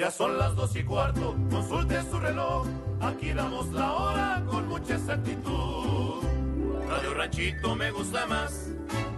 Ya son las 2:15, consulte su reloj, aquí damos la hora con mucha exactitud. Radio Ranchito me gusta más.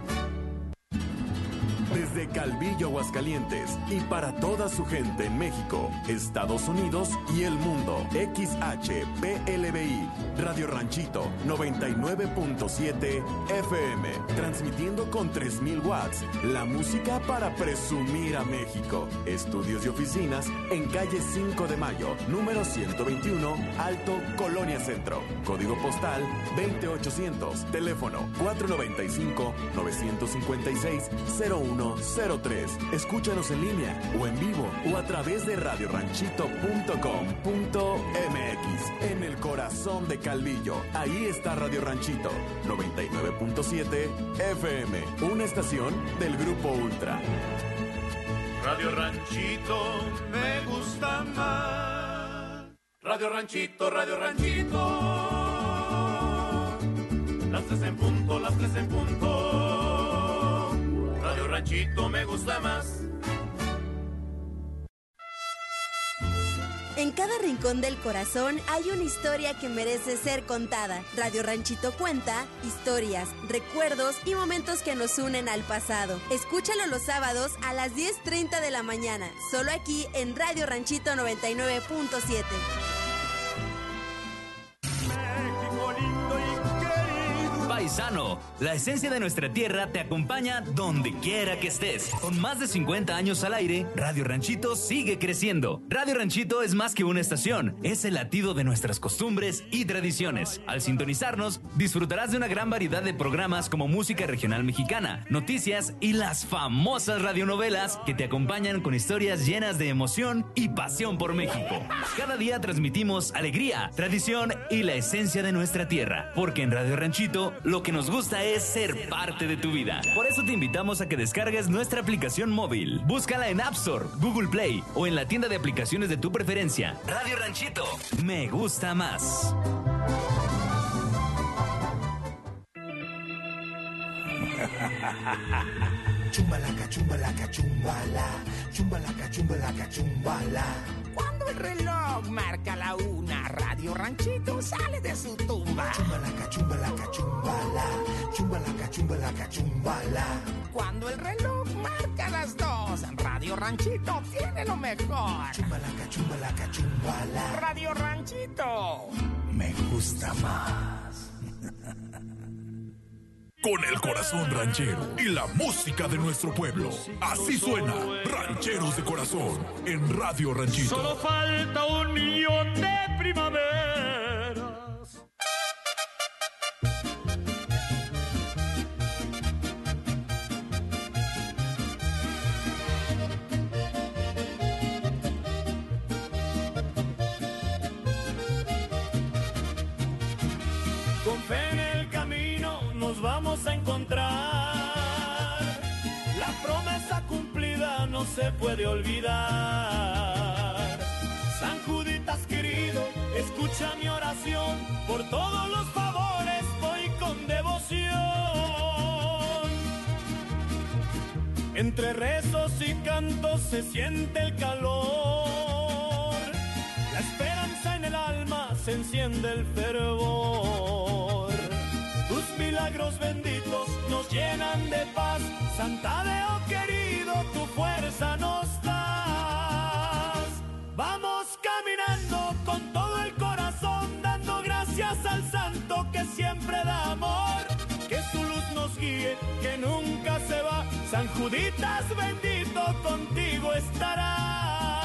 Desde Calvillo, Aguascalientes, y para toda su gente en México, Estados Unidos y el mundo, XHPLBI, Radio Ranchito 99.7 FM, transmitiendo con 3000 watts, la música para presumir a México. Estudios y oficinas en calle 5 de Mayo, número 121, Alto, Colonia Centro. Código postal 20800, teléfono 495-956-0103. Escúchanos en línea o en vivo o a través de radioranchito.com.mx. En el corazón de Calvillo, ahí está Radio Ranchito 99.7 FM, una estación del Grupo Ultra. Radio Ranchito me gusta más. Radio Ranchito, Radio Ranchito. Las 3 en punto, las 3 en punto. Radio Ranchito me gusta más. En cada rincón del corazón hay una historia que merece ser contada. Radio Ranchito cuenta historias, recuerdos y momentos que nos unen al pasado. Escúchalo los sábados a las 10:30 de la mañana, solo aquí en Radio Ranchito 99.7. Paisano, la esencia de nuestra tierra te acompaña donde quiera que estés. Con más de 50 años al aire, Radio Ranchito sigue creciendo. Radio Ranchito es más que una estación, es el latido de nuestras costumbres y tradiciones. Al sintonizarnos, disfrutarás de una gran variedad de programas como música regional mexicana, noticias y las famosas radionovelas que te acompañan con historias llenas de emoción y pasión por México. Cada día transmitimos alegría, tradición y la esencia de nuestra tierra, porque en Radio Ranchito lo que nos gusta es ser parte de tu vida. Por eso te invitamos a que descargues nuestra aplicación móvil. Búscala en App Store, Google Play o en la tienda de aplicaciones de tu preferencia. Radio Ranchito, me gusta más. Chumbalaca, chumbalaca, chumbala. Chumbalaca, chumbalaca, chumbala. Cuando el reloj marca la 1, Radio Ranchito sale de su tumba. Chumbalaca, chumbalaca, chumbala. Chumbalaca, chumbalaca, chumbala. Cuando el reloj marca las 2, Radio Ranchito tiene lo mejor. Chumbalaca, chumbalaca, chumbala. Radio Ranchito me gusta más. Con el corazón ranchero y la música de nuestro pueblo. Así suena Rancheros de Corazón en Radio Ranchito. Solo falta 1,000,000 de primaveras. Con fe en el camino nos vamos a encontrar. La promesa cumplida no se puede olvidar. San Juditas querido, escucha mi oración. Por todos los favores voy con devoción. Entre rezos y cantos se siente el calor. La esperanza en el alma se enciende el fervor. Tus milagros benditos nos llenan de paz. Santa Deo querido, tu fuerza nos das. Vamos caminando con todo el corazón, dando gracias al santo que siempre da amor. Que su luz nos guíe, que nunca se va. San Juditas bendito, contigo estará.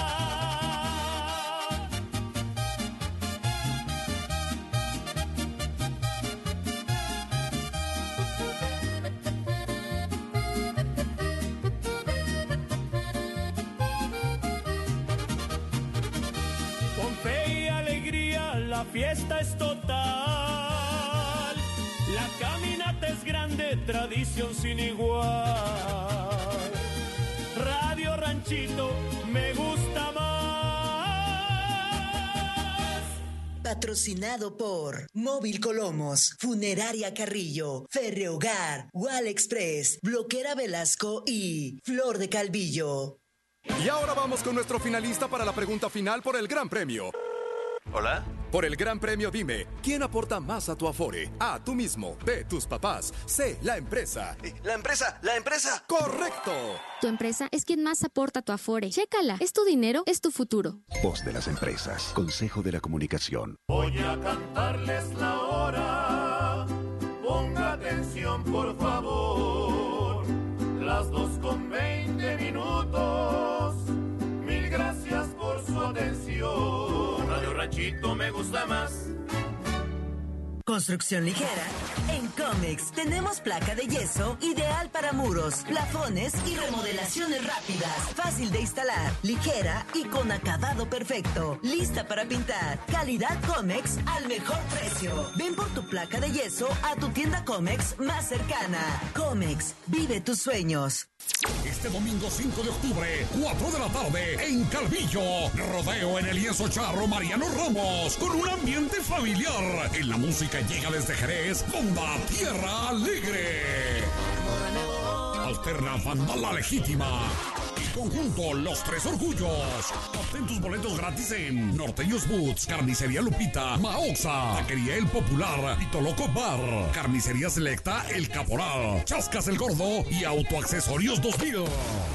La fiesta es total, la caminata es grande, tradición sin igual. Radio Ranchito me gusta más. Patrocinado por Móvil Colomos, Funeraria Carrillo, Ferrehogar, Wall Express, Bloquera Velasco y Flor de Calvillo. Y ahora vamos con nuestro finalista para la pregunta final por el Gran Premio. ¿Hola? Por el Gran Premio dime, ¿quién aporta más a tu Afore? A, tú mismo. B, tus papás. C, la empresa. ¡La empresa! ¡La empresa! ¡Correcto! Tu empresa es quien más aporta a tu Afore. Chécala, es tu dinero, es tu futuro. Voz de las empresas, Consejo de la Comunicación. Voy a cantarles la hora, ponga atención por favor, las 2:20. Mil gracias por su atención. Radio Ranchito me gusta más. Construcción ligera. En Comex tenemos placa de yeso ideal para muros, plafones y remodelaciones rápidas. Fácil de instalar, ligera y con acabado perfecto. Lista para pintar. Calidad Comex al mejor precio. Ven por tu placa de yeso a tu tienda Comex más cercana. Comex, vive tus sueños. Este domingo 5 de octubre, 4 de la tarde, en Calvillo, rodeo en el lienzo charro Mariano Ramos, con un ambiente familiar. En la música llega desde Jerez, Bomba Tierra Alegre. Alterna Banda La Legítima. Y conjunto Los Tres Orgullos. Obtén tus boletos gratis en Norteños Boots, Carnicería Lupita, Maoxa, Taquería El Popular, Pito Loco Bar, Carnicería Selecta El Caporal, Chascas El Gordo y Autoaccesorios 2000.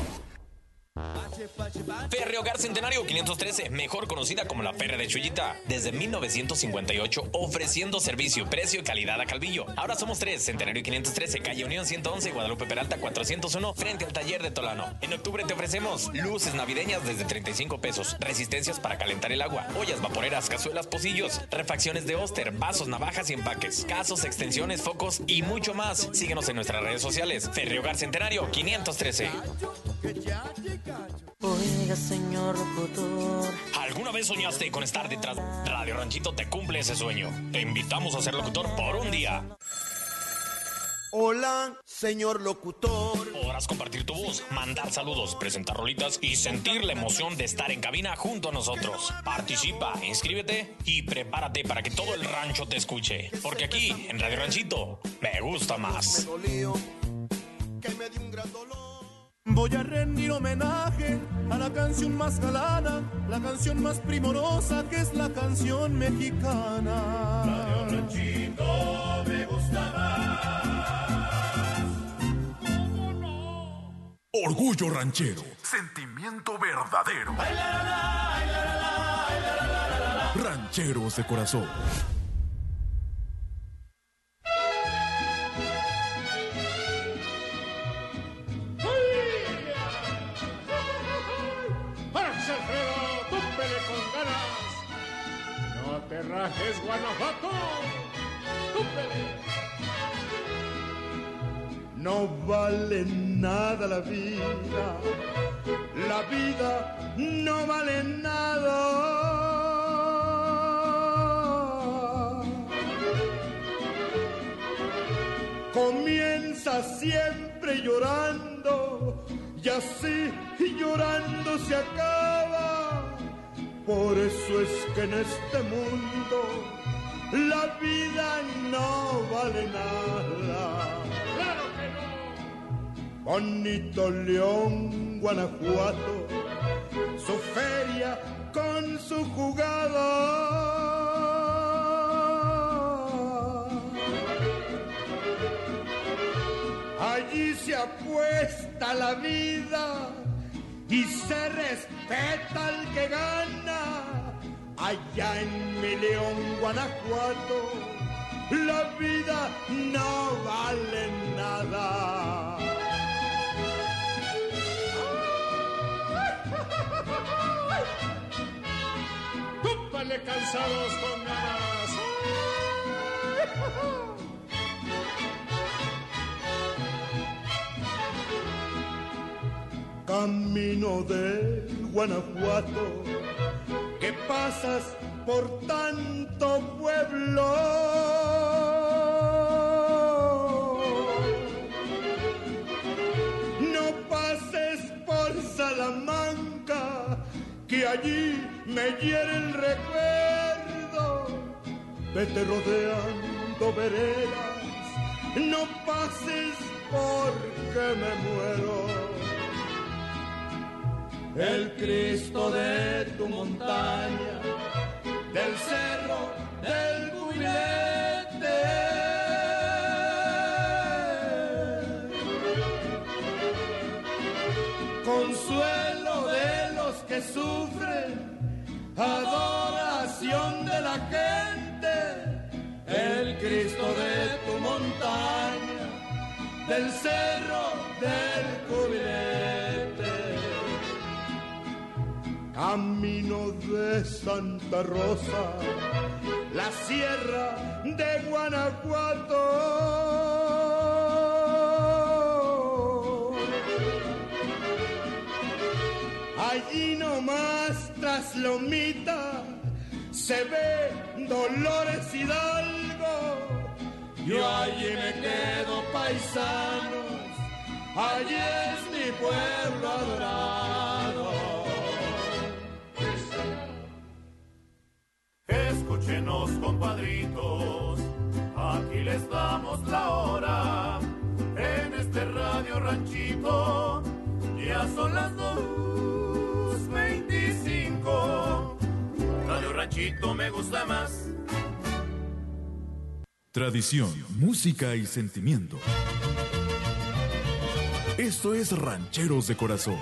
Ferre Hogar Centenario 513, mejor conocida como la Ferre de Chuyita, desde 1958 ofreciendo servicio, precio y calidad a Calvillo. Ahora somos 3, Centenario 513, calle Unión 111, Guadalupe Peralta 401, frente al taller de Tolano. En octubre te ofrecemos luces navideñas desde 35 pesos, resistencias para calentar el agua, ollas vaporeras, cazuelas, pocillos, refacciones de Oster, vasos, navajas y empaques, casos, extensiones, focos y mucho más. Síguenos en nuestras redes sociales. Ferre Hogar Centenario 513. Oiga, señor locutor. ¿Alguna vez soñaste con estar detrás? Radio Ranchito te cumple ese sueño. Te invitamos a ser locutor por un día. Hola, señor locutor. Podrás compartir tu voz, mandar saludos, presentar rolitas y sentir la emoción de estar en cabina junto a nosotros. Participa, inscríbete y prepárate para que todo el rancho te escuche. Porque aquí, en Radio Ranchito, me gusta más. Me dolió, que me dio un gran dolor. Voy a rendir homenaje a la canción más galana, la canción más primorosa que es la canción mexicana. Radio Ranchito me gusta más. ¿Cómo no? Orgullo ranchero, sentimiento verdadero. Ay, la, la, la, ay, la, la, la, ay, la, la, la, la, la. Rancheros de corazón. Rajes Guanajuato, ¡túpele! No vale nada la vida no vale nada. Comienza siempre llorando y así llorando se acaba. Por eso es que en este mundo la vida no vale nada. ¡Claro que no! Bonito León, Guanajuato, su feria con su jugada. Allí se apuesta la vida y se respeta al que gana. Allá en mi León, Guanajuato, la vida no vale nada. ¡Túpale, cansados con ganas! Camino de Guanajuato, que pasas por tanto pueblo. No pases por Salamanca, que allí me hiere el recuerdo. Vete rodeando veredas, no pases porque me muero. el Cristo de tu montaña, del cerro del Cubilete. Consuelo de los que sufren, adoración de la gente, el Cristo de tu montaña, del cerro del Cubilete. Camino de Santa Rosa, la sierra de Guanajuato. Allí nomás tras Lomita se ve Dolores Hidalgo. Yo allí me quedo, paisanos, allí es mi pueblo adorado. Escúchenos, compadritos, aquí les damos la hora. En este Radio Ranchito ya son las 2:25. Radio Ranchito me gusta más. Tradición, música y sentimiento. Esto es Rancheros de Corazón.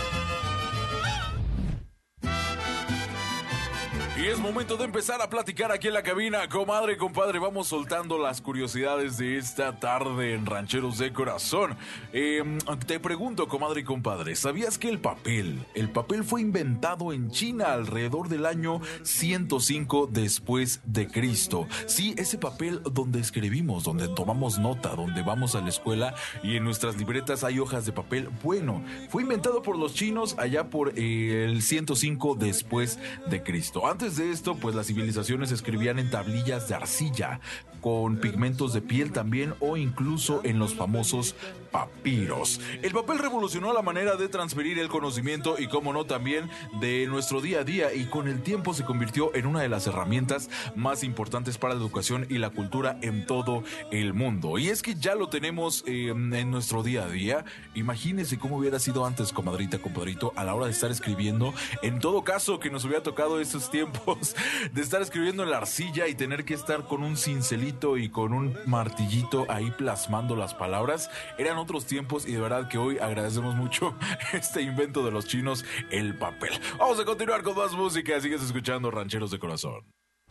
Y es momento de empezar a platicar aquí en la cabina. Comadre, compadre, vamos soltando las curiosidades de esta tarde en Rancheros de Corazón. Te pregunto, comadre y compadre, ¿sabías que el papel fue inventado en China alrededor del año 105 después de Cristo? Sí, ese papel donde escribimos, donde tomamos nota, donde vamos a la escuela y en nuestras libretas hay hojas de papel. Bueno, fue inventado por los chinos allá por el 105 después de Cristo. Antes de esto, pues las civilizaciones escribían en tablillas de arcilla, con pigmentos de piel también, o incluso en los famosos papiros. El papel revolucionó la manera de transferir el conocimiento y, como no, también de nuestro día a día, y con el tiempo se convirtió en una de las herramientas más importantes para la educación y la cultura en todo el mundo. Y es que ya lo tenemos en nuestro día a día. Imagínense cómo hubiera sido antes, comadrita, compadrito, a la hora de estar escribiendo. En todo caso, que nos hubiera tocado esos tiempos de estar escribiendo en la arcilla y tener que estar con un cincelito y con un martillito ahí plasmando las palabras. Eran otros tiempos y de verdad que hoy agradecemos mucho este invento de los chinos, el papel. Vamos a continuar con más música. Sigues escuchando Rancheros de Corazón.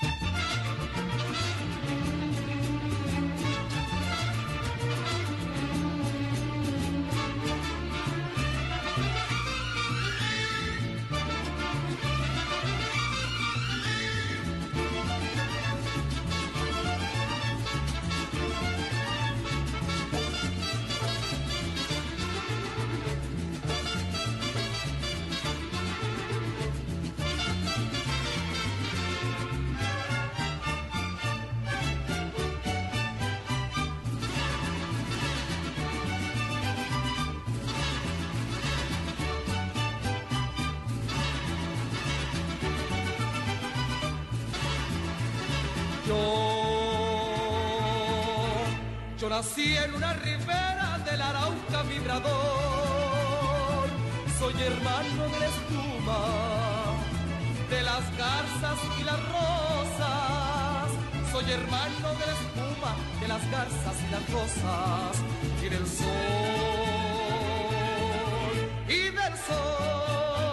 Yo nací en una ribera del Arauca vibrador. Soy hermano de la espuma, de las garzas y las rosas. Soy hermano de la espuma, de las garzas y las rosas. Y del sol, y del sol.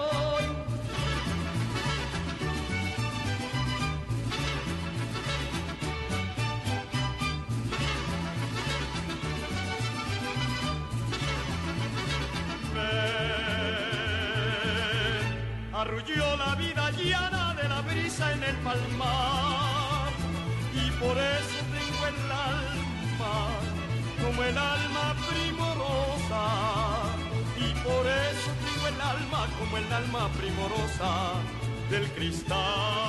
Arrulló la vida llana de la brisa en el palmar, y por eso tengo el alma como el alma primorosa, y por eso tengo el alma como el alma primorosa del cristal,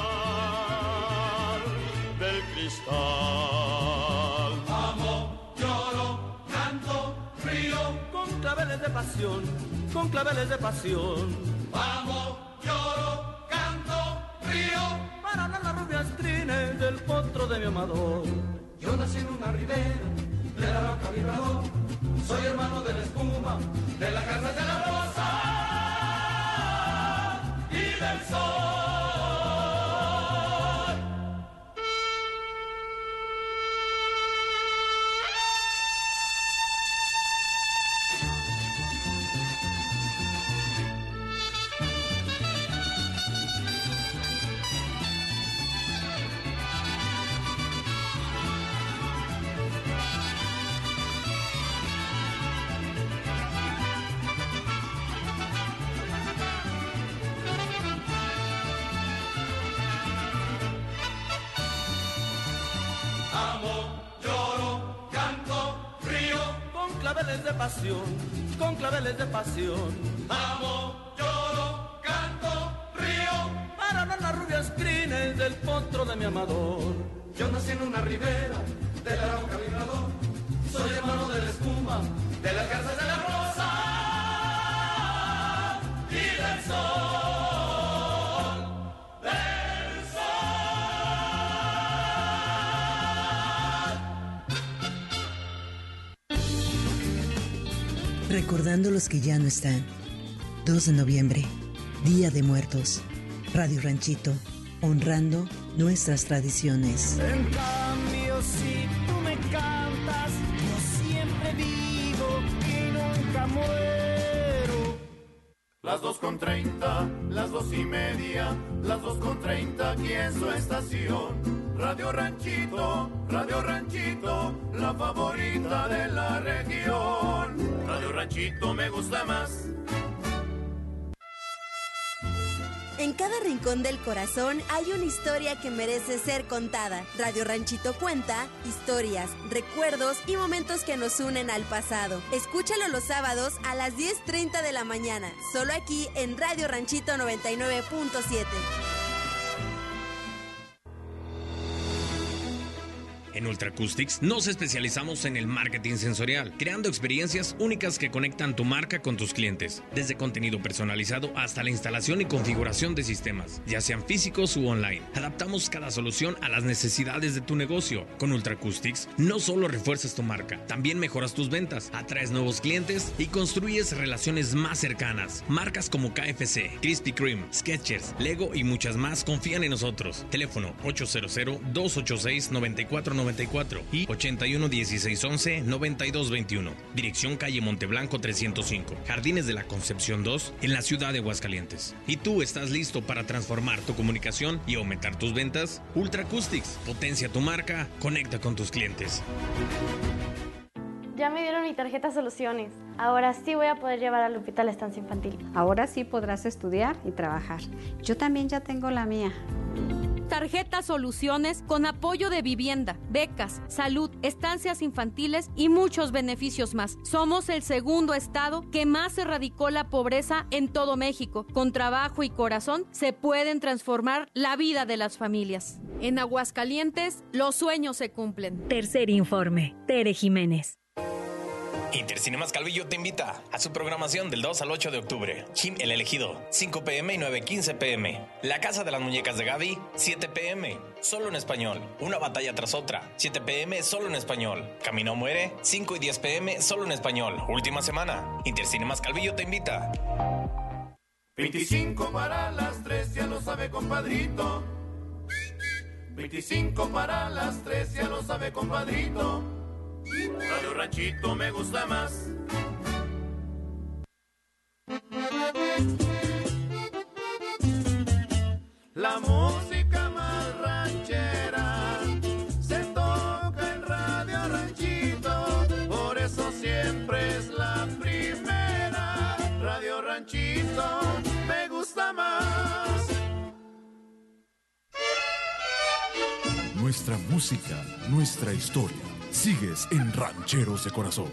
del cristal. Amo, lloro, canto, río, con claveles de pasión, con claveles de pasión. Amo, lloro, canto, río, para hablar las rubias crines del potro de mi amador. Yo nací en una ribera de la Arauca vibrador. Soy hermano de la espuma, de la casa de la rosa. claveles de pasión, con claveles de pasión. Amo, lloro, canto, río, para hablar las rubias crines del potro de mi amador. Yo nací en una ribera del Arauca vibrador, soy hermano de la espuma, de las garzas de la rosa y del sol, del sol. Recordando los que ya no están. 2 de noviembre, Día de Muertos. Radio Ranchito, honrando nuestras tradiciones. En cambio, si tú me cantas, yo siempre vivo y nunca muero. Las 2:30, las 2:30, las 2:30 aquí en su estación. Radio Ranchito, la favorita de la región. Radio Ranchito me gusta más. En cada rincón del corazón hay una historia que merece ser contada. Radio Ranchito cuenta historias, recuerdos y momentos que nos unen al pasado. Escúchalo los sábados a las 10:30 de la mañana, solo aquí en Radio Ranchito 99.7. En Ultra Acoustics nos especializamos en el marketing sensorial, creando experiencias únicas que conectan tu marca con tus clientes, desde contenido personalizado hasta la instalación y configuración de sistemas, ya sean físicos u online. Adaptamos cada solución a las necesidades de tu negocio. Con Ultra Acoustics no solo refuerzas tu marca, también mejoras tus ventas, atraes nuevos clientes y construyes relaciones más cercanas. Marcas como KFC, Krispy Kreme, Skechers, Lego y muchas más confían en nosotros. Teléfono 800-286-9494 y 81-1611-9221. Dirección calle Monteblanco 305, Jardines de la Concepción 2, en la ciudad de Aguascalientes. ¿Y tú estás listo para transformar tu comunicación y aumentar tus ventas? Ultra Acoustics, potencia tu marca, conecta con tus clientes. Ya me dieron mi tarjeta Soluciones. Ahora sí voy a poder llevar a Lupita a la estancia infantil. Ahora sí podrás estudiar y trabajar. Yo también ya tengo la mía. Tarjeta Soluciones con apoyo de vivienda, becas, salud, estancias infantiles y muchos beneficios más. Somos el segundo estado que más erradicó la pobreza en todo México. Con trabajo y corazón se pueden transformar la vida de las familias. En Aguascalientes, los sueños se cumplen. Tercer informe, Tere Jiménez. Intercinemas Calvillo te invita a su programación del 2 al 8 de octubre. Jim el Elegido, 5 p.m. y 9:15 p.m. La Casa de las Muñecas de Gaby, 7 p.m. Solo en español. Una batalla tras otra, 7 p.m. solo en español. Camino Muere, 5 y 10 p.m. solo en español. Última semana. Intercinemas Calvillo te invita. 25 para las 3, ya lo sabe, compadrito. 25 para las 3, ya lo sabe, compadrito. Radio Ranchito me gusta más. La música más ranchera se toca en Radio Ranchito, por eso siempre es la primera. Radio Ranchito me gusta más. Nuestra música, nuestra historia. Sigues en Rancheros de Corazón.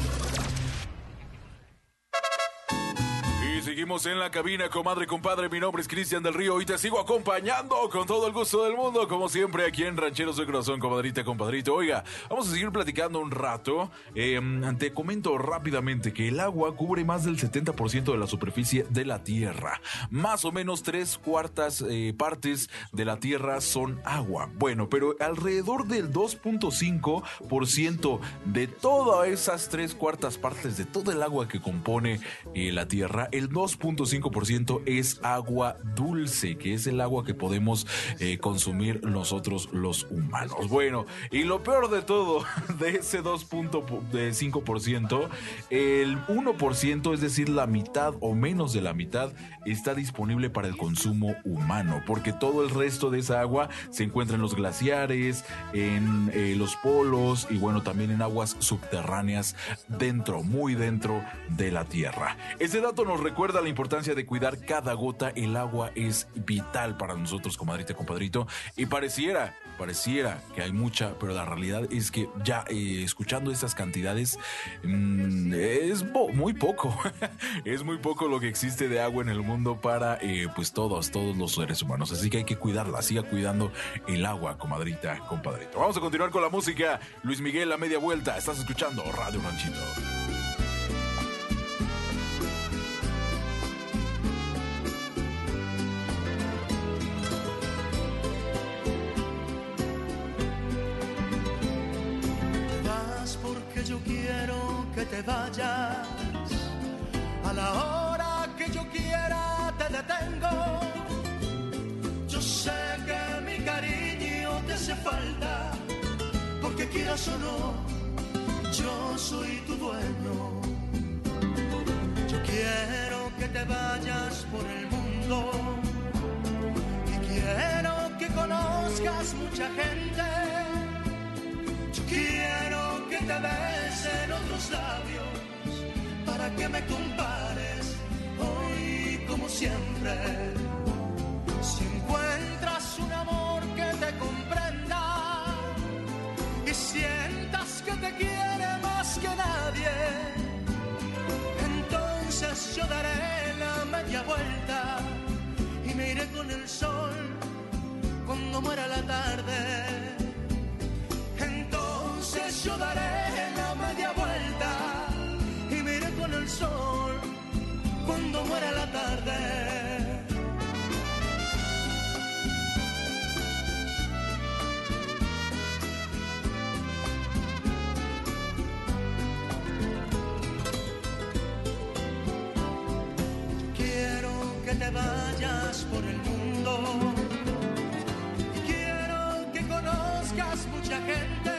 Y seguimos en la cabina, comadre, compadre. Mi nombre es Cristian del Río y te sigo acompañando con todo el gusto del mundo, como siempre, aquí en Rancheros de Corazón, comadrita, compadrito. Oiga, vamos a seguir platicando un rato. Te comento rápidamente que el agua cubre más del 70% de la superficie de la Tierra. Más o menos 3/4 partes de la Tierra son agua. Bueno, pero alrededor del 2.5% de todas esas 3/4 partes de todo el agua que compone la Tierra, el 2.5% es agua dulce, que es el agua que podemos consumir nosotros los humanos. Bueno, y lo peor de todo, de ese 2.5%, el 1%, es decir, la mitad o menos de la mitad, está disponible para el consumo humano, porque todo el resto de esa agua se encuentra en los glaciares, en los polos y bueno, también en aguas subterráneas dentro, muy dentro de la Tierra. Ese dato nos recuerda recuerda la importancia de cuidar cada gota. El agua es vital para nosotros, comadrita, compadrito. Y pareciera que hay mucha, pero la realidad es que ya escuchando estas cantidades es muy poco. Es muy poco lo que existe de agua en el mundo para pues todos los seres humanos. Así que hay que cuidarla. Siga cuidando el agua, comadrita, compadrito. Vamos a continuar con la música. Luis Miguel, La Media Vuelta. Estás escuchando Radio Ranchito. Porque yo quiero que te vayas, a la hora que yo quiera te detengo. Yo sé que mi cariño te hace falta, porque quieras o no, yo soy tu dueño. Yo quiero que te vayas por el mundo y quiero que conozcas mucha gente. Yo quiero que te besen otros labios para que me compares hoy como siempre. Si encuentras un amor que te comprenda y sientas que te quiere más que nadie, entonces yo daré la media vuelta y me iré con el sol cuando muera la tarde. Entonces yo daré la media vuelta y me iré con el sol cuando muera la tarde. Quiero que te vayas por el mundo, quiero que conozcas mucha gente.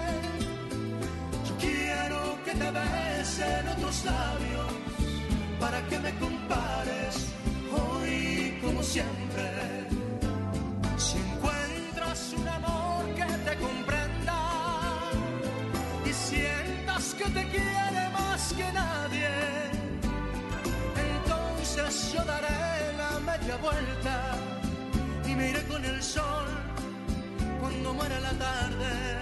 Te besen otros labios para que me compares hoy como siempre. Si encuentras un amor que te comprenda y sientas que te quiere más que nadie, entonces yo daré la media vuelta y me iré con el sol cuando muera la tarde.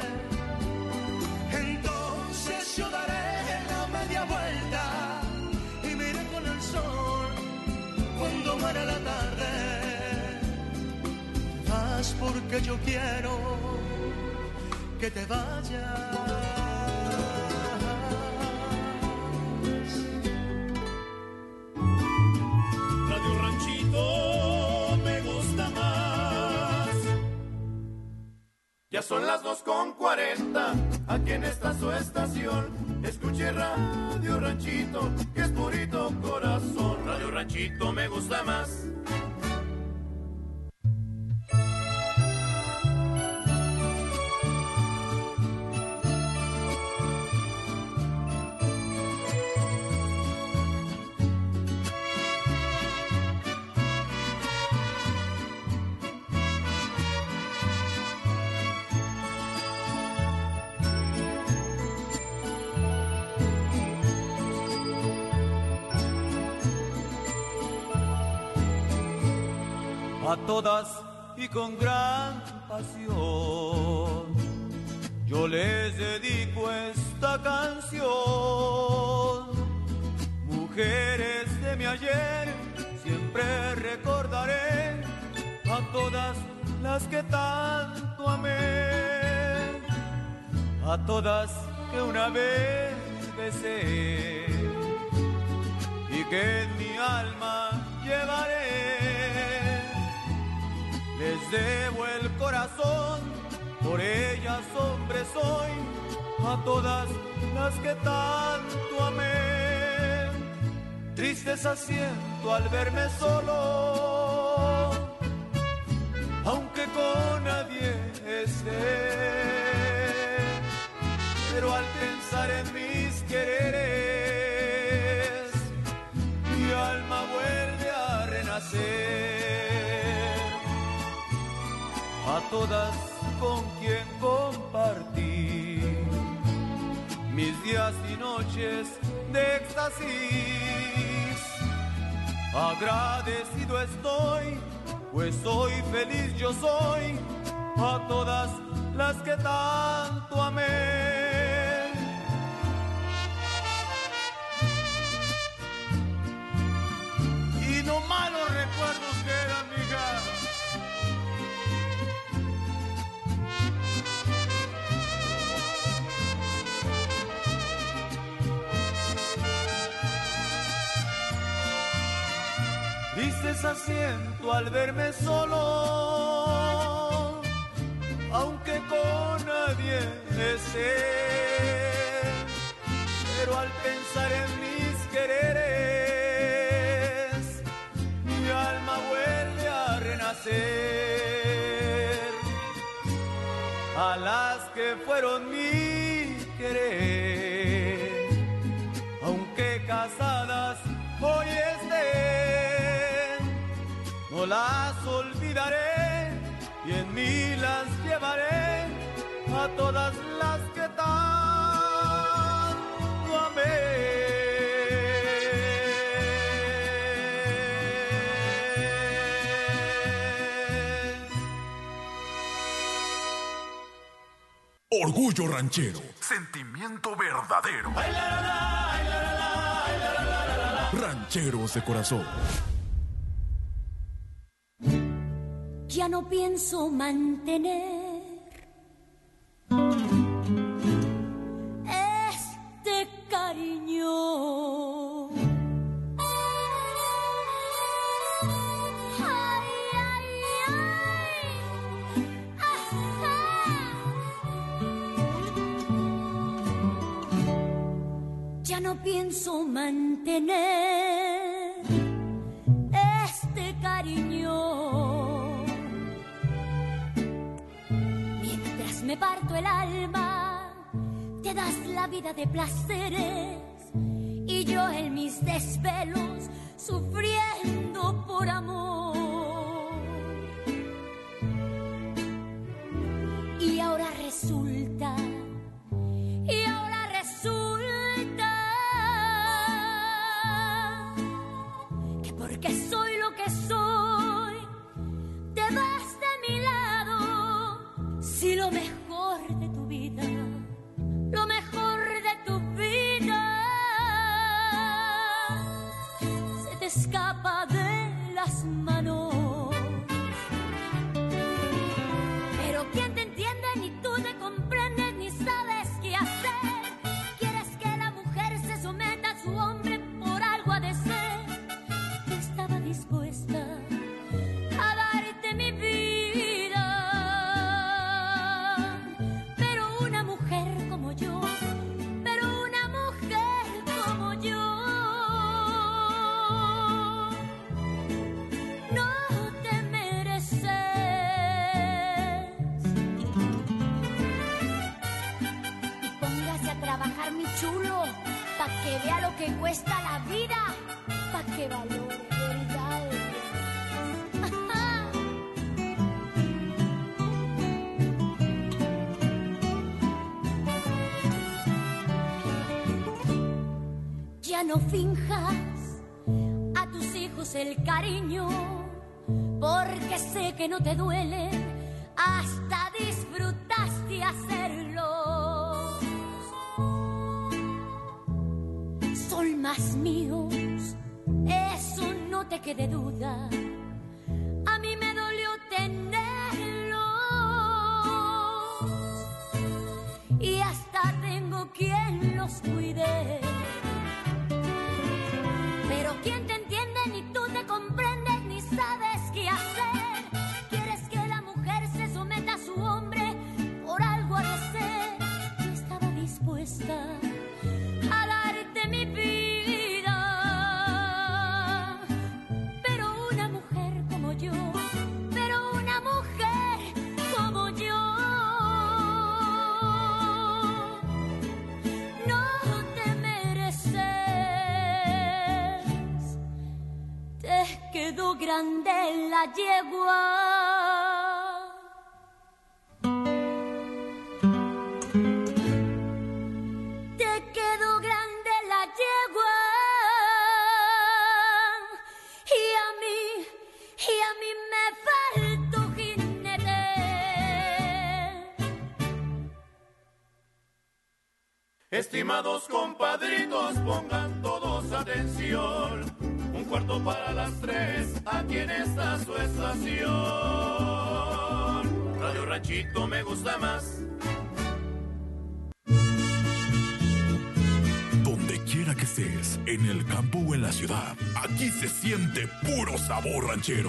Entonces yo daré la media vuelta y me iré con el sol cuando muera la tarde. Vas porque yo quiero que te vayas. Radio Ranchito me gusta más. Ya son las 2:40, aquí en esta su estación. Escuche Radio Ranchito, que es purito corazón. Radio Ranchito me gusta más. A todas y con gran pasión yo les dedico esta canción. Mujeres de mi ayer, siempre recordaré a todas las que tanto amé, a todas que una vez besé y que en mi alma llevaré. Les debo el corazón, por ellas hombre soy, a todas las que tanto amé. Tristeza siento al verme solo, aunque con nadie esté, pero al pensar en mis quereres, mi alma vuelve a renacer. A todas con quien compartí mis días y noches de éxtasis, Agradecido estoy, pues soy feliz yo soy, a todas las que tanto amé. Y no malos recuerdos quedan, mija. Dices asiento al verme solo, aunque con nadie esté, pero al pensar en mis quereres, mi alma vuelve a renacer. A las que fueron mi querer, aunque casadas hoy estén, no las olvidaré y en mí las llevaré, a todas las que tanto amé. Orgullo ranchero. Sentimiento verdadero. Ay, la, la, la, ay, la, la, la, ay, la, la, la, la, la. Rancheros de corazón. Ya no pienso mantener este cariño. Ay, ay, ay. Ajá. Ya no pienso mantener este cariño. Me parto el alma, te das la vida de placeres y yo en mis desvelos sufriendo por amor. Y ahora resulta que porque soy lo que soy, te vas de mi lado. Si lo mejor de tu vida, lo mejor de tu vida, se te escapa de las manos. Pero ¿quién te entiende? Ni tú te comprendes, ni sabes qué hacer. Quieres que la mujer se someta a su hombre, por algo ha de ser. Yo estaba dispuesta a darte mi vida, chulo, pa' que vea lo que cuesta la vida, pa' que valore, ¿verdad? Ya no finjas a tus hijos el cariño, porque sé que no te duele, hasta disfrutaste hacerlo. Son más míos, eso no te quede duda. A mí me dolió tenerlos y hasta tengo quien los cuide. Pero ¿quién te entiende? Ni tú te comprendes, ni sabes qué hacer. Quieres que la mujer se someta a su hombre, por algo ha de ser. Yo estaba dispuesta a darte mi vida, pero una mujer como yo, no te mereces. Te quedó grande la yegua. Estimados compadritos, pongan todos atención. Un cuarto para las 3, aquí en esta su estación. Radio Ranchito me gusta más. Donde quiera que estés, en el campo o en la ciudad, aquí se siente puro sabor ranchero.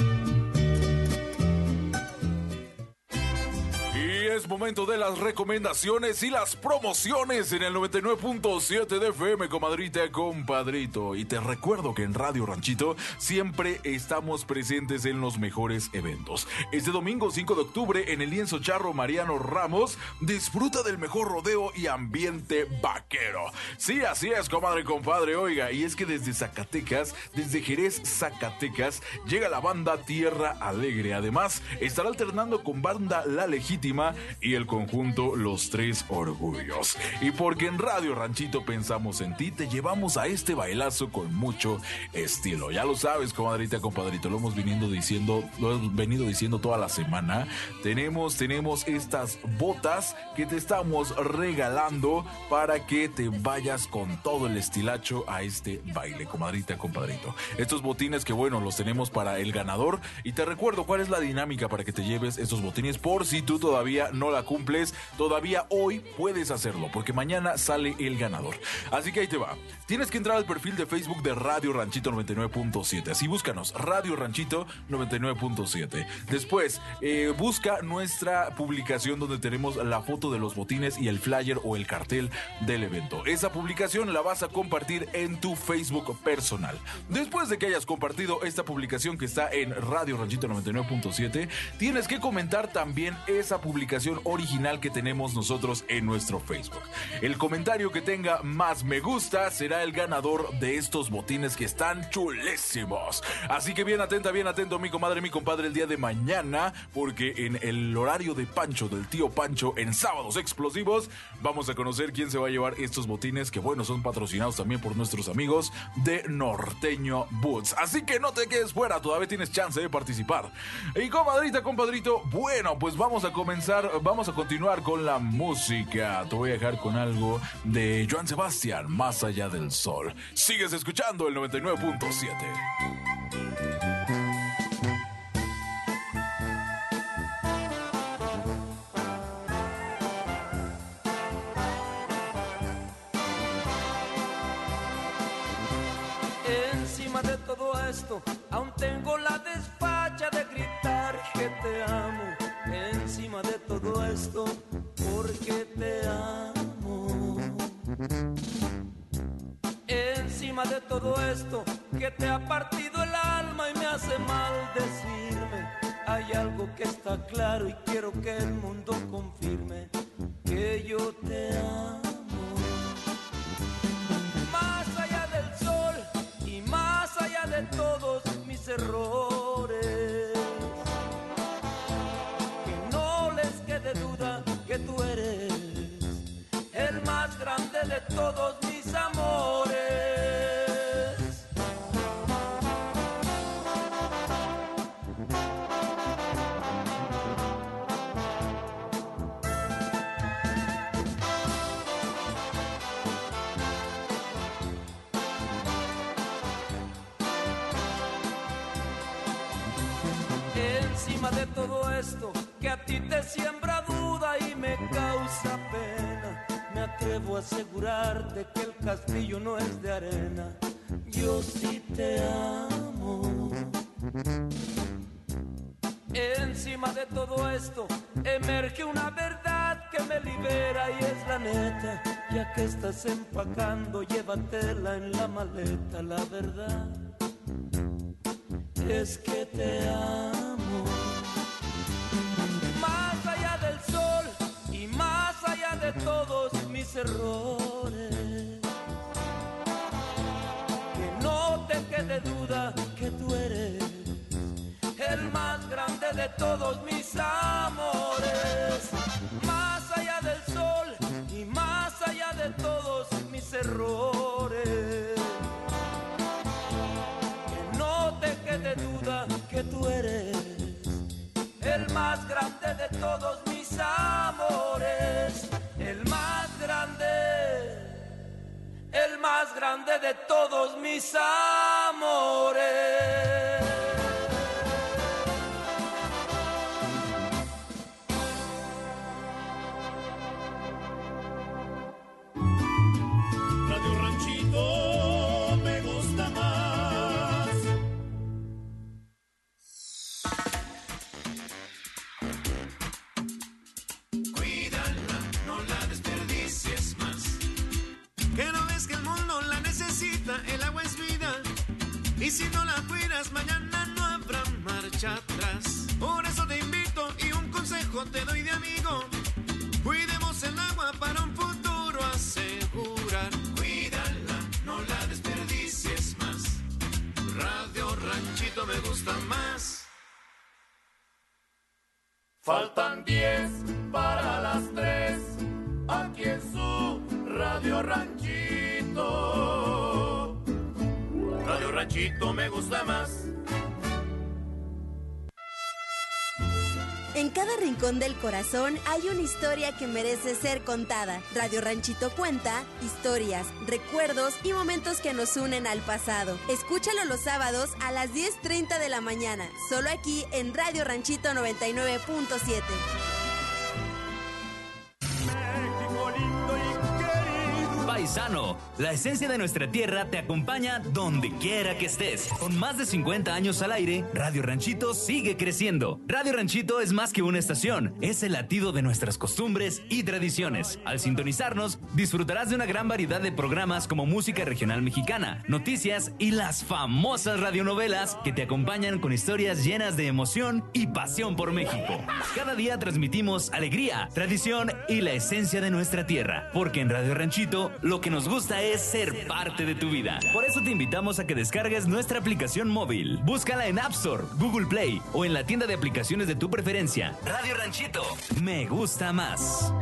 Es momento de las recomendaciones y las promociones en el 99.7 de FM, comadrita, compadrito. Y te recuerdo que en Radio Ranchito siempre estamos presentes en los mejores eventos. Este domingo 5 de octubre en el Lienzo Charro Mariano Ramos, disfruta del mejor rodeo y ambiente vaquero. Sí, así es, comadre, compadre, oiga. Y es que desde Zacatecas, desde Jerez, Zacatecas, llega la banda Tierra Alegre. Además, estará alternando con banda La Legítima y el conjunto Los Tres Orgullos. Y porque en Radio Ranchito pensamos en ti, te llevamos a este bailazo con mucho estilo. Ya lo sabes, comadrita, compadrito, lo hemos venido diciendo toda la semana. Tenemos estas botas que te estamos regalando para que te vayas con todo el estilacho a este baile, comadrita, compadrito. Estos botines que, bueno, los tenemos para el ganador. Y te recuerdo cuál es la dinámica para que te lleves estos botines, por si tú todavía no la cumples, todavía hoy puedes hacerlo, porque mañana sale el ganador. Así que ahí te va. Tienes que entrar al perfil de Facebook de Radio Ranchito 99.7. Así búscanos, Radio Ranchito 99.7. Después, busca nuestra publicación donde tenemos la foto de los botines y el flyer o el cartel del evento. Esa publicación la vas a compartir en tu Facebook personal. Después de que hayas compartido esta publicación que está en Radio Ranchito 99.7, tienes que comentar también esa publicación original que tenemos nosotros en nuestro Facebook. El comentario que tenga más me gusta será el ganador de estos botines que están chulísimos. Así que bien atento mi comadre, mi compadre, el día de mañana, porque en el horario de Pancho, del tío Pancho, en Sábados Explosivos, vamos a conocer quién se va a llevar estos botines que, bueno, son patrocinados también por nuestros amigos de Norteño Boots. Así que no te quedes fuera, todavía tienes chance de participar. Y comadrita, compadrito, bueno, pues vamos a continuar con la música. Te voy a dejar con algo de Joan Sebastián, Más allá del sol. Sigues escuchando el 99.7. Encima de todo esto, aún tengo la despacha de gritar que te amo. Encima de todo esto, porque te amo. Encima de todo esto, que te ha partido el alma y me hace mal decirme. Hay algo que está claro y quiero que el mundo confirme, que yo te amo. Más allá del sol y más allá de todos mis errores, de duda que tú eres el más grande de todos mis amores. Encima de todo esto, que a ti te siembra duda y me causa pena, me atrevo a asegurarte que el castillo no es de arena. Yo sí te amo. Encima de todo esto emerge una verdad que me libera y es la neta. Ya que estás empacando, llévatela en la maleta. La verdad es que te amo. Más allá del sol y más allá de todos mis errores, que no te quede duda que tú eres el más grande de todos mis amores. Más allá del sol y más allá de todos mis errores, que no te quede duda que tú eres el más grande de todos mis amores, el más grande más grande de todos mis amores. Radio Ranchito me gusta más. Cuídala, no la desperdicies más. Que no ves que el mundo la necesita, el agua es vida. Y si no la cuidas, mañana no habrá marcha atrás. Por eso te invito y un consejo te doy de amigo. Cuidemos el agua para un futuro asegurar. Cuídala, no la desperdicies más. Radio Ranchito me gusta más. Faltan 10 para las 3. Aquí en su Radio Ranchito. Radio Ranchito me gusta más. En cada rincón del corazón hay una historia que merece ser contada. Radio Ranchito cuenta historias, recuerdos y momentos que nos unen al pasado. Escúchalo los sábados a las 10:30 de la mañana, solo aquí en Radio Ranchito 99.7. Paisano, la esencia de nuestra tierra te acompaña donde quiera que estés. Con más de 50 años al aire, Radio Ranchito sigue creciendo. Radio Ranchito es más que una estación, es el latido de nuestras costumbres y tradiciones. Al sintonizarnos, disfrutarás de una gran variedad de programas como música regional mexicana, noticias y las famosas radionovelas que te acompañan con historias llenas de emoción y pasión por México. Cada día transmitimos alegría, tradición y la esencia de nuestra tierra, porque en Radio Ranchito lo que nos gusta es ser parte de tu vida. Por eso te invitamos a que descargues nuestra aplicación móvil. Búscala en App Store, Google Play o en la tienda de aplicaciones de tu preferencia. Radio Ranchito, me gusta más.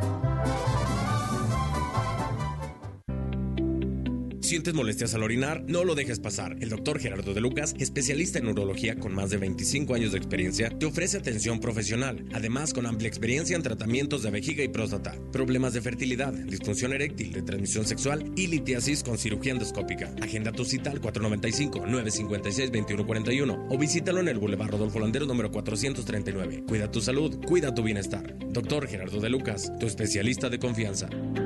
¿Sientes molestias al orinar? No lo dejes pasar. El doctor Gerardo de Lucas, especialista en urología con más de 25 años de experiencia, te ofrece atención profesional. Además, con amplia experiencia en tratamientos de vejiga y próstata, problemas de fertilidad, disfunción eréctil, de transmisión sexual y litiasis con cirugía endoscópica. Agenda tu cita al 495-956-2141 o visítalo en el Boulevard Rodolfo Landeros número 439. Cuida tu salud, cuida tu bienestar. Doctor Gerardo de Lucas, tu especialista de confianza.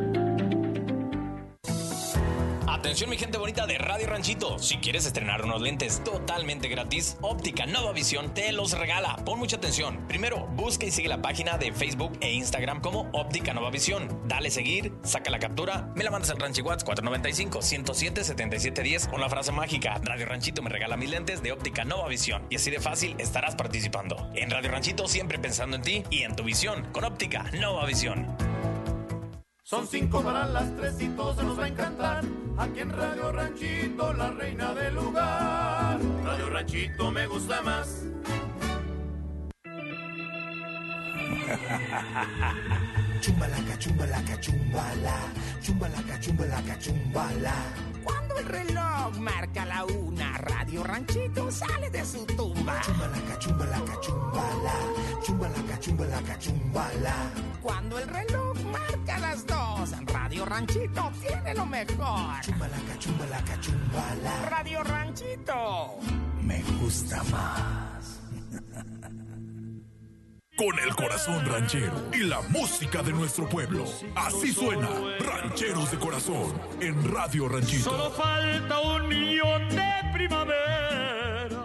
Atención mi gente bonita de Radio Ranchito, si quieres estrenar unos lentes totalmente gratis, Óptica Nova Visión te los regala. Pon mucha atención. Primero, busca y sigue la página de Facebook e Instagram como Óptica Nova Visión. Dale seguir, saca la captura, me la mandas al Ranchi WhatsApp 495-107-7710 con la frase mágica: Radio Ranchito me regala mis lentes de Óptica Nova Visión. Y así de fácil estarás participando. En Radio Ranchito siempre pensando en ti y en tu visión con Óptica Nova Visión. Son 5 para las 3 y todo se nos va a encantar. Aquí en Radio Ranchito, la reina del lugar. Radio Ranchito me gusta más. Chumbalaca, chumbalaca, chumbala. Chumbalaca, chumbalaca, chumbala. Cuando el reloj marca la 1, Radio Ranchito sale de su tumba. Chumbalaca, chumbalaca, chumbala. Chumbalaca, chumbalaca, chumbala. Cuando el reloj marca las 2, Radio Ranchito tiene lo mejor. Chumbalaca, chumbalaca, chumbala. Radio Ranchito me gusta más. Con el corazón ranchero y la música de nuestro pueblo. Así suena Rancheros de Corazón en Radio Ranchito. Solo falta 1,000,000 de primaveras.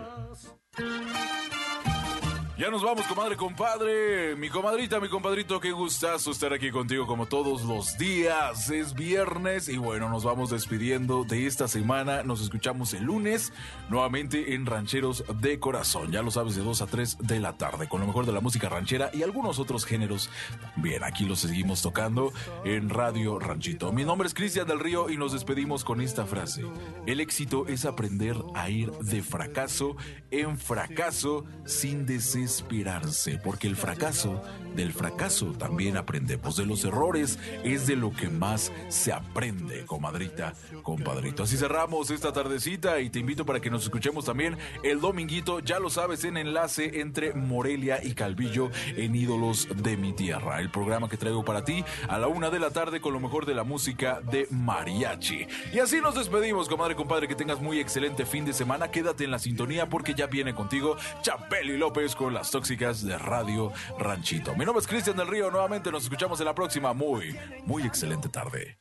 Ya nos vamos, comadre, compadre, mi comadrita, mi compadrito, qué gustazo estar aquí contigo como todos los días. Es viernes y bueno, nos vamos despidiendo de esta semana. Nos escuchamos el lunes nuevamente en Rancheros de Corazón. Ya lo sabes, de 2 a 3 de la tarde, con lo mejor de la música ranchera y algunos otros géneros. Bien, aquí los seguimos tocando en Radio Ranchito. Mi nombre es Cristian del Río y nos despedimos con esta frase: el éxito es aprender a ir de fracaso en fracaso sin desesperación. inspirarse, porque del fracaso también aprendemos, de los errores es de lo que más se aprende, comadrita, compadrito. Así cerramos esta tardecita y te invito para que nos escuchemos también el dominguito, ya lo sabes, en Enlace entre Morelia y Calvillo en Ídolos de mi Tierra, el programa que traigo para ti a la 1 de la tarde con lo mejor de la música de mariachi. Y así nos despedimos, comadre, compadre, que tengas muy excelente fin de semana. Quédate en la sintonía porque ya viene contigo Chapeli López con las tóxicas de Radio Ranchito. Mi nombre es Cristian del Río, nuevamente nos escuchamos en la próxima. Muy excelente tarde.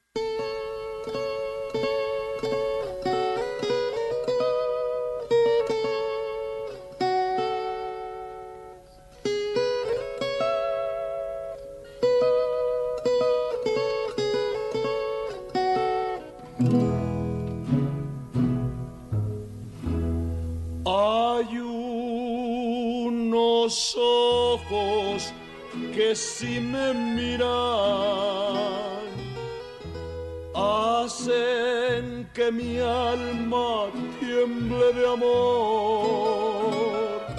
Hay unos ojos que si me miran hacen que mi alma tiemble de amor.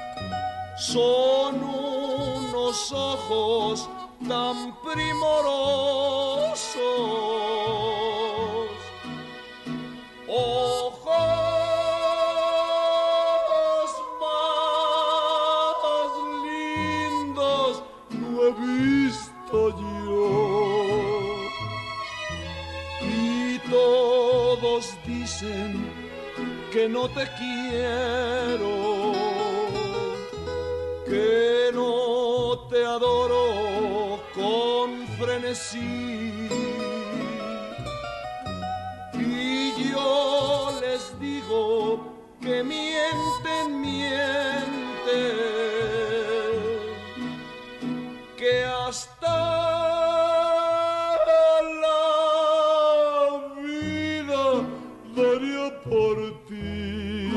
Son unos ojos tan primorosos, ojos más lindos no he visto yo, y todos dicen que no te quiero, que no te adoro con frenesí. Y yo les digo que mienten, que hasta la vida daría por ti.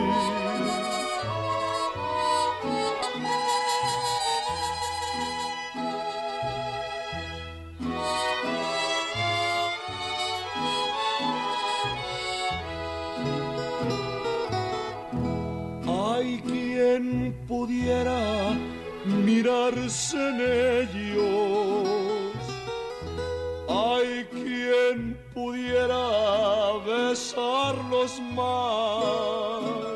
Hay quien pudiera mirarse en ellos, hay quien pudiera besarlos más,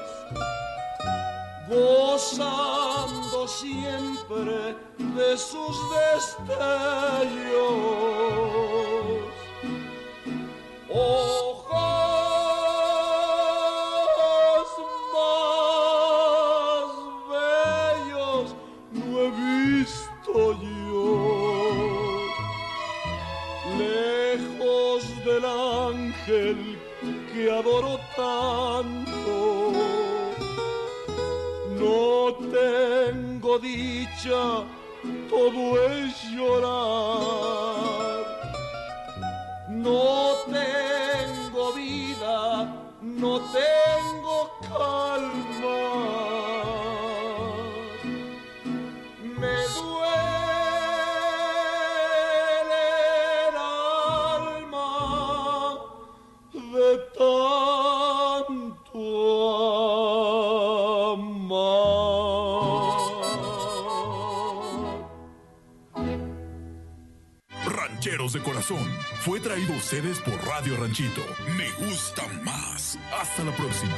gozando siempre de sus destellos. Ojos más bellos no he visto yo, lejos del ángel que adoro tanto. No tengo dicha, todo es llorar. No tengo vida, no tengo calma. Me duele el alma de tanto Rancheros de Corazón fue traído a ustedes por Radio Ranchito. Me gusta más. Hasta la próxima.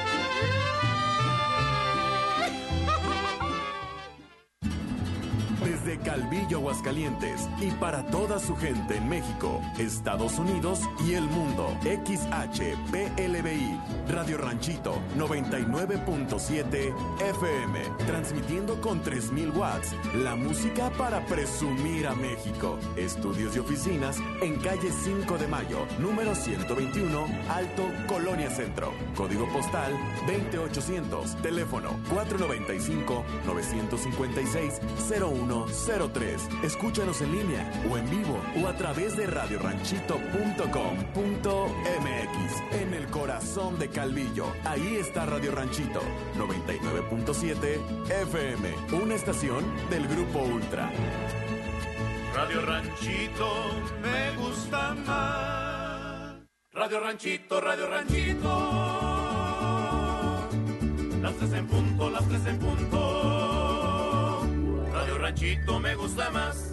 Desde Calvillo, Aguascalientes, y para toda su gente en México, Estados Unidos y el mundo, XHPLBI, Radio Ranchito 99.7 FM, transmitiendo con 3000 watts, la música para presumir a México. Estudios y oficinas en calle 5 de Mayo, número 121, Alto, Colonia Centro. Código postal 20800, teléfono 495-956-0103. Escúchanos en línea o en vivo o a través de radioranchito.com.mx. En el corazón de Calvillo, ahí está Radio Ranchito 99.7 FM, una estación del Grupo Ultra. Radio Ranchito me gusta más. Radio Ranchito, Radio Ranchito. Las tres en punto, las tres en punto. ranchito me gusta más.